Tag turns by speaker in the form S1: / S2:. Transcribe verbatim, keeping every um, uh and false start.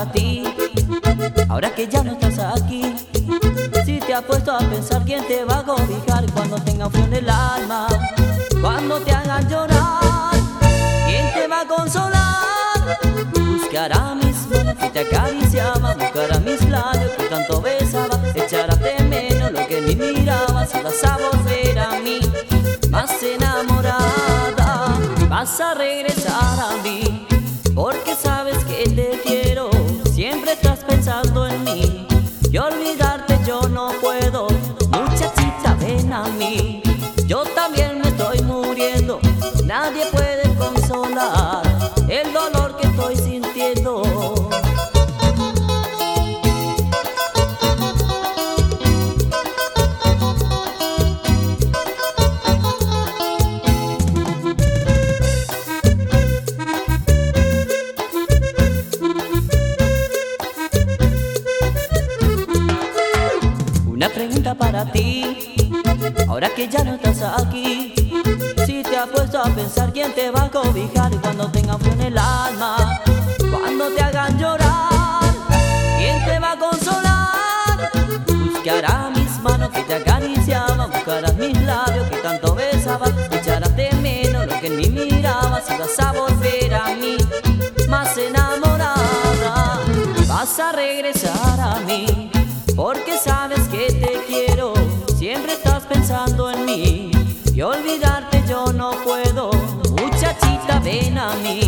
S1: para ti, ahora que ya no estás aquí. Si te has puesto a pensar quién te va a cobijar cuando tenga frío en el alma, cuando te hagan llorar, quién te va a consolar. Buscará mis manos que te acariciaban, buscará mis labios que tanto besaba, echarás de menos lo que ni mirabas y vas a volver a mí, más enamorada. Vas a regresar a mí, porque sabes que te quiero, siempre estás pensando en mí, y olvidarte yo no puedo. Muchachita, ven a mí, yo también me estoy muriendo, nadie puede consolar el dolor que estoy sintiendo. Una pregunta para ti, ahora que ya no estás aquí. Si te has puesto a pensar quién te va a cobijar cuando tenga frío en el alma, cuando te hagan llorar, quién te va a consolar. Buscarás mis manos que te acariciaban, buscarás mis labios que tanto besabas, echarás de menos lo que ni mirabas y vas a volver a mí, más enamorada. Vas a regresar a mí, porque sabes que te quiero, siempre estás pensando en mí, y olvidarte yo no puedo. Muchachita, ven a mí,